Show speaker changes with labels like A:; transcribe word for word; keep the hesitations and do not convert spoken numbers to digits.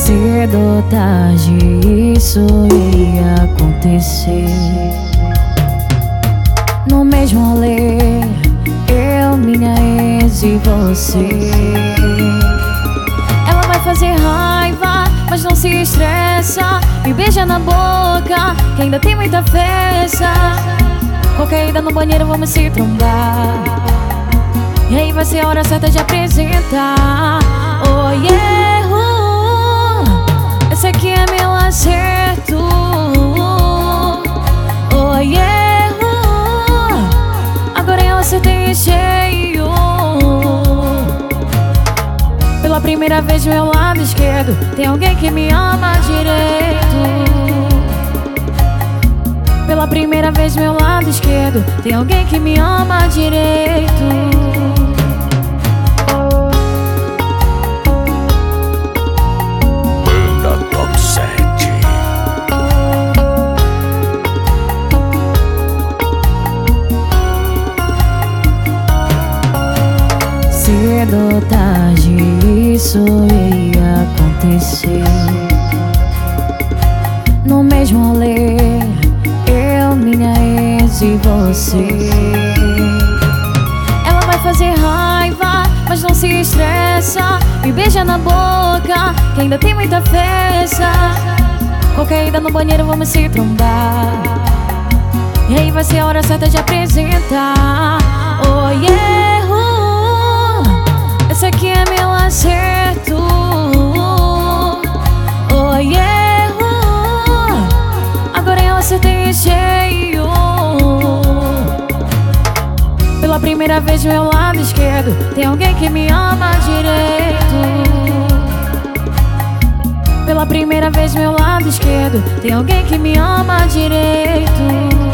A: Cedo ou tarde isso ia acontecer. No mesmo rolê, eu, minha ex e você. Ela vai fazer raiva, mas não se estressa. Me beija na boca, que ainda tem muita festa. Qualquer ida no banheiro vamos se trombar. E aí vai ser a hora certa de apresentar. Oh, erro, esse aqui é meu acerto. Oh, erro, agora eu acertei em cheio. Pela primeira vez do meu lado esquerdo tem alguém que me ama direito. Pela primeira vez do meu lado esquerdo tem alguém que me ama direito. Cedo ou tarde isso ia acontecer. No mesmo rolê, eu, minha ex e você. Ela vai fazer raiva, mas não se estressa. Me beija na boca, que ainda tem muita festa. Qualquer ida no banheiro vamos se trombar. E aí vai ser a hora certa de apresentar. Oh, erro, esse aqui é meu acerto. Oh, erro, agora eu acertei em cheio. Pela primeira vez do meu lado esquerdo tem alguém que me ama direito. Pela primeira vez do meu lado esquerdo tem alguém que me ama direito.